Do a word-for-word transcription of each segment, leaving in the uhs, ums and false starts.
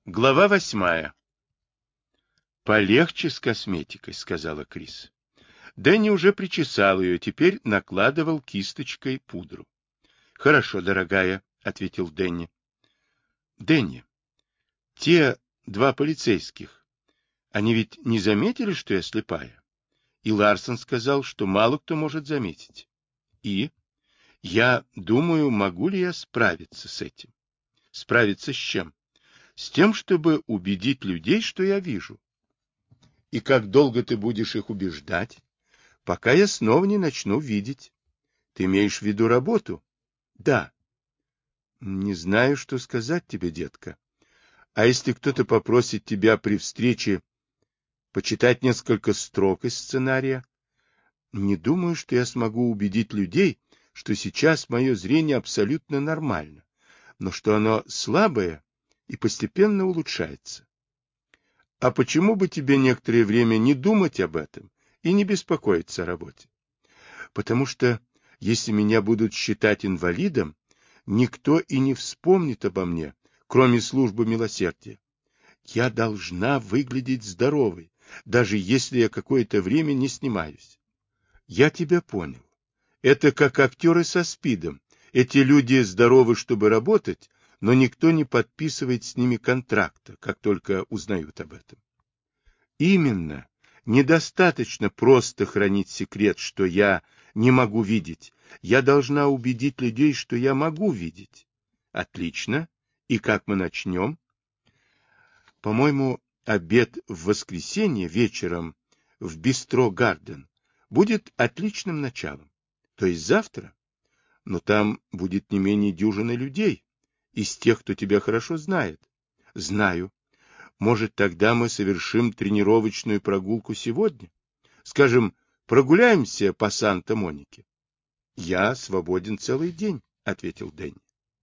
Глава восьмая. «Полегче с косметикой», — сказала Крис. Дэнни уже причесал ее, теперь накладывал кисточкой пудру. «Хорошо, дорогая», — ответил Дэнни. «Дэнни, те два полицейских, они ведь не заметили, что я слепая? И Ларсон сказал, что мало кто может заметить. И я думаю, могу ли я справиться с этим? Справиться с чем? С тем, чтобы убедить людей, что я вижу. И как долго ты будешь их убеждать? Пока я снова не начну видеть. Ты имеешь в виду работу? Да. Не знаю, что сказать тебе, детка. А если кто-то попросит тебя при встрече почитать несколько строк из сценария? Не думаю, что я смогу убедить людей, что сейчас мое зрение абсолютно нормально, но что оно слабое и постепенно улучшается. А почему бы тебе некоторое время не думать об этом и не беспокоиться о работе? Потому что, если меня будут считать инвалидом, никто и не вспомнит обо мне, кроме службы милосердия. Я должна выглядеть здоровой, даже если я какое-то время не снимаюсь. Я тебя понял. Это как актеры со СПИДом. Эти люди здоровы, чтобы работать, но никто не подписывает с ними контракта, как только узнают об этом. Именно. Недостаточно просто хранить секрет, что я не могу видеть. Я должна убедить людей, что я могу видеть. Отлично. И как мы начнем? По-моему, обед в воскресенье вечером в Бистро Гарден будет отличным началом. То есть завтра. Но там будет не менее дюжины людей, из тех, кто тебя хорошо знает. Знаю. Может, тогда мы совершим тренировочную прогулку сегодня? Скажем, прогуляемся по Санта-Монике? Я свободен целый день, ответил Дэнни.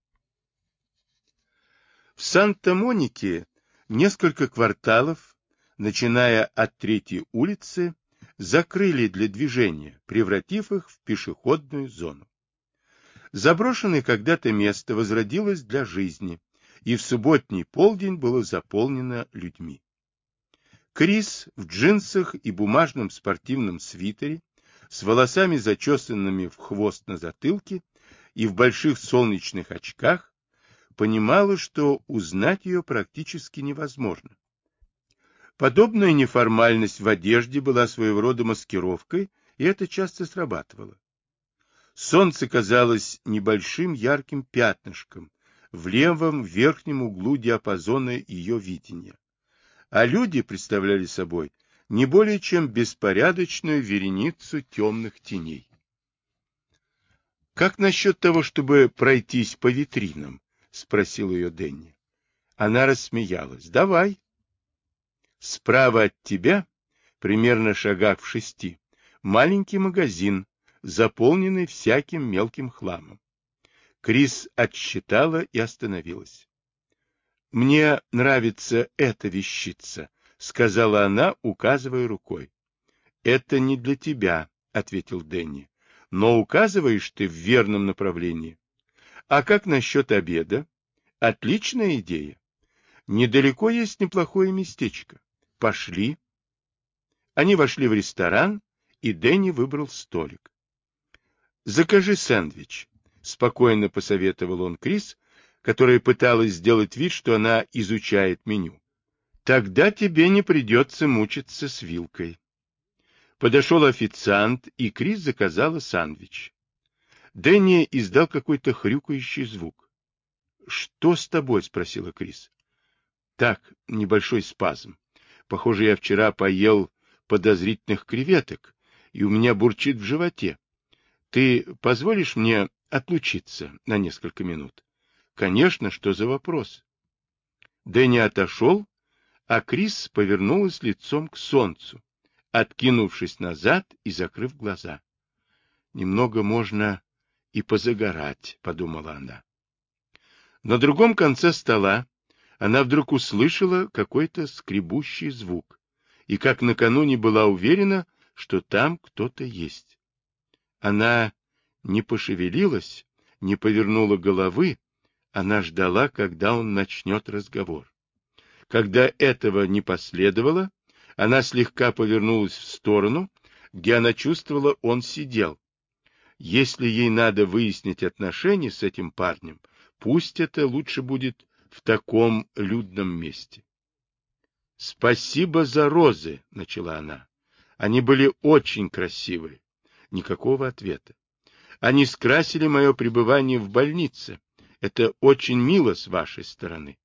В Санта-Монике несколько кварталов, начиная от Третьей улицы, закрыли для движения, превратив их в пешеходную зону. Заброшенное когда-то место возродилось для жизни, и в субботний полдень было заполнено людьми. Крис в джинсах и бумажном спортивном свитере, с волосами зачесанными в хвост на затылке и в больших солнечных очках, понимала, что узнать ее практически невозможно. Подобная неформальность в одежде была своего рода маскировкой, и это часто срабатывало. Солнце казалось небольшим ярким пятнышком в левом верхнем углу диапазона ее видения, а люди представляли собой не более чем беспорядочную вереницу темных теней. «Как насчет того, чтобы пройтись по витринам?» — спросил ее Дэнни. Она рассмеялась. «Давай». Справа от тебя, примерно шагах в шести, маленький магазин, заполненный всяким мелким хламом. Крис отсчитала и остановилась. «Мне нравится эта вещица», — сказала она, указывая рукой. «Это не для тебя», — ответил Дэнни, — «но указываешь ты в верном направлении. А как насчет обеда? Отличная идея. Недалеко есть неплохое местечко. Пошли». Они вошли в ресторан, и Дэнни выбрал столик. «Закажи сэндвич», — спокойно посоветовал он Крис, которая пыталась сделать вид, что она изучает меню. «Тогда тебе не придется мучиться с вилкой». Подошел официант, и Крис заказала сэндвич. Дэнни издал какой-то хрюкающий звук. «Что с тобой?» — спросила Крис. «Так, небольшой спазм. Похоже, я вчера поел подозрительных креветок, и у меня бурчит в животе. Ты позволишь мне отлучиться на несколько минут?» «Конечно, что за вопрос?» Дэнни отошел, а Крис повернулась лицом к солнцу, откинувшись назад и закрыв глаза. «Немного можно и позагорать», — подумала она. На другом конце стола она вдруг услышала какой-то скребущий звук и, как накануне, была уверена, что там кто-то есть. Она не пошевелилась, не повернула головы, она ждала, когда он начнет разговор. Когда этого не последовало, она слегка повернулась в сторону, где она чувствовала, он сидел. Если ей надо выяснить отношения с этим парнем, пусть это лучше будет в таком людном месте. — Спасибо за розы, — начала она. Они были очень красивые. Никакого ответа. Они скрасили мое пребывание в больнице. Это очень мило с вашей стороны.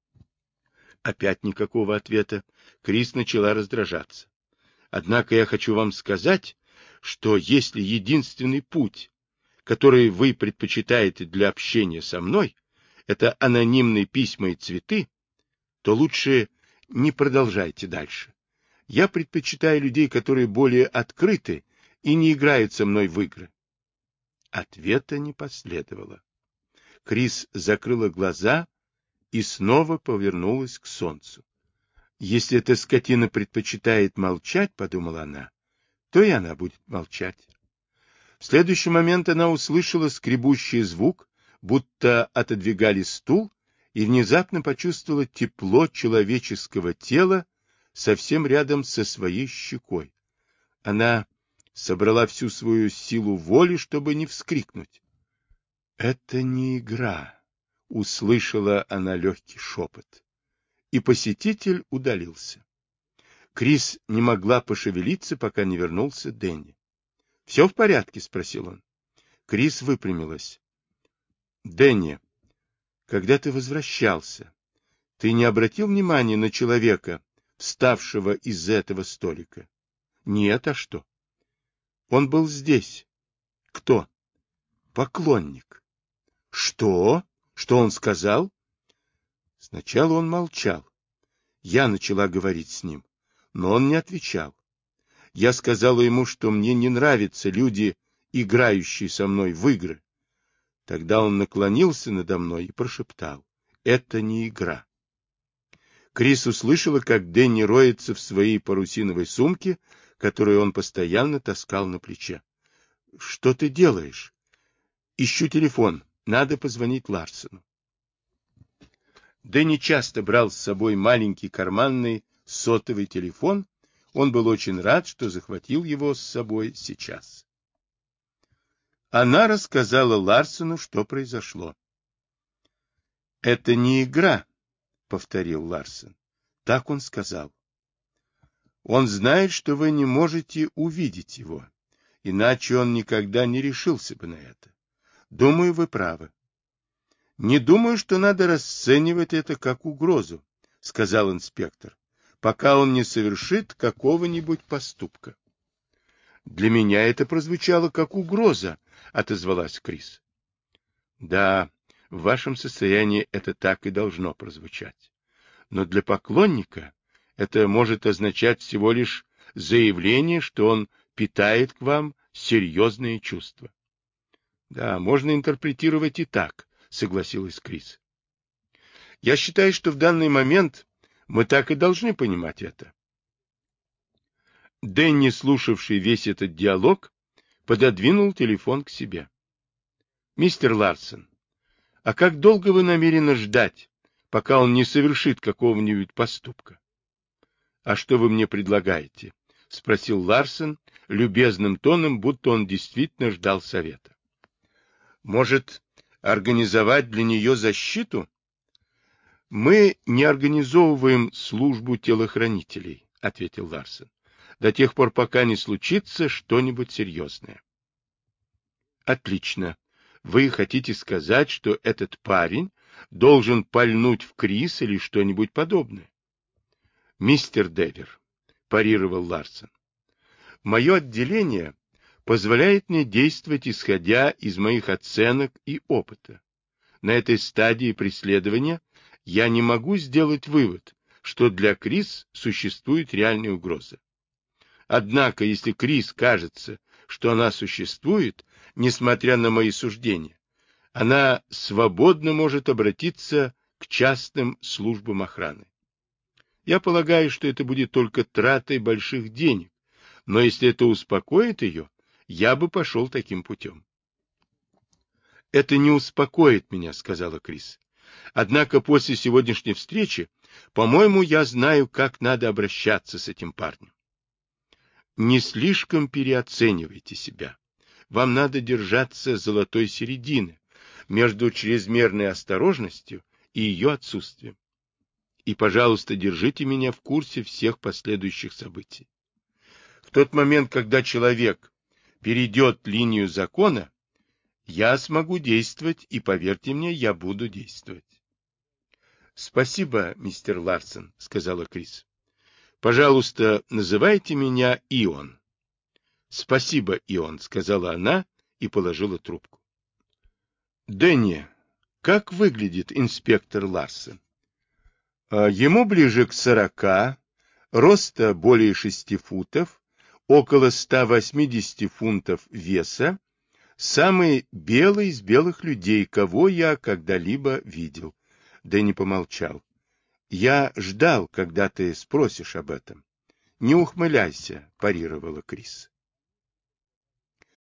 Опять никакого ответа. Крис начала раздражаться. Однако я хочу вам сказать, что если единственный путь, который вы предпочитаете для общения со мной, это анонимные письма и цветы, то лучше не продолжайте дальше. Я предпочитаю людей, которые более открыты и не играют со мной в игры. Ответа не последовало. Крис закрыла глаза и снова повернулась к солнцу. Если эта скотина предпочитает молчать, подумала она, то и она будет молчать. В следующий момент она услышала скребущий звук, будто отодвигали стул, и внезапно почувствовала тепло человеческого тела совсем рядом со своей щекой. Она собрала всю свою силу воли, чтобы не вскрикнуть. «Это не игра», — услышала она легкий шепот. И посетитель удалился. Крис не могла пошевелиться, пока не вернулся Дэнни. — Все в порядке? — спросил он. Крис выпрямилась. — Дэнни, когда ты возвращался, ты не обратил внимания на человека, вставшего из этого столика? — Нет, а что? — Он был здесь. — Кто? — Поклонник. — Что? Что он сказал? Сначала он молчал. Я начала говорить с ним, но он не отвечал. Я сказала ему, что мне не нравятся люди, играющие со мной в игры. Тогда он наклонился надо мной и прошептал: «Это не игра». Крис услышала, как Дэнни роется в своей парусиновой сумке, которую он постоянно таскал на плече. «Что ты делаешь?» «Ищу телефон. Надо позвонить Ларсену». Дэнни часто брал с собой маленький карманный сотовый телефон. Он был очень рад, что захватил его с собой сейчас. Она рассказала Ларсену, что произошло. «Это не игра», — повторил Ларсен. Так он сказал. «Он знает, что вы не можете увидеть его, иначе он никогда не решился бы на это. Думаю, вы правы». «Не думаю, что надо расценивать это как угрозу», — сказал инспектор, «пока он не совершит какого-нибудь поступка». «Для меня это прозвучало как угроза», — отозвалась Крис. «Да, в вашем состоянии это так и должно прозвучать. Но для поклонника это может означать всего лишь заявление, что он питает к вам серьезные чувства». «Да, можно интерпретировать и так», — согласилась Крис. «Я считаю, что в данный момент мы так и должны понимать это». Дэнни, слушавший весь этот диалог, пододвинул телефон к себе. «Мистер Ларсен, а как долго вы намерены ждать, пока он не совершит какого-нибудь поступка?» «А что вы мне предлагаете?» — спросил Ларсен любезным тоном, будто он действительно ждал совета. «Может, организовать для нее защиту?» «Мы не организовываем службу телохранителей», — ответил Ларсен, «до тех пор, пока не случится что-нибудь серьезное». «Отлично. Вы хотите сказать, что этот парень должен пальнуть в Крис или что-нибудь подобное?» «Мистер Девер», — парировал Ларсен, «мое отделение позволяет мне действовать, исходя из моих оценок и опыта. На этой стадии преследования я не могу сделать вывод, что для Крис существует реальная угроза. Однако, если Крис кажется, что она существует, несмотря на мои суждения, она свободно может обратиться к частным службам охраны. Я полагаю, что это будет только тратой больших денег, но если это успокоит ее, я бы пошел таким путем». «Это не успокоит меня», — сказала Крис. Однако после сегодняшней встречи, по-моему, я знаю, как надо обращаться с этим парнем. Не слишком переоценивайте себя. Вам надо держаться золотой середины между чрезмерной осторожностью и ее отсутствием. И, пожалуйста, держите меня в курсе всех последующих событий. В тот момент, когда человек перейдет линию закона, я смогу действовать, и, поверьте мне, я буду действовать. — Спасибо, мистер Ларсон, — сказала Крис. — Пожалуйста, называйте меня Ион. — Спасибо, Ион, — сказала она и положила трубку. — Дэнни, как выглядит инспектор Ларсон? — Ему ближе к сорока, роста более шести футов, около ста восьмидесяти фунтов веса, самый белый из белых людей, кого я когда-либо видел. Дэнни помолчал. — Я ждал, когда ты спросишь об этом. — Не ухмыляйся, парировала Крис.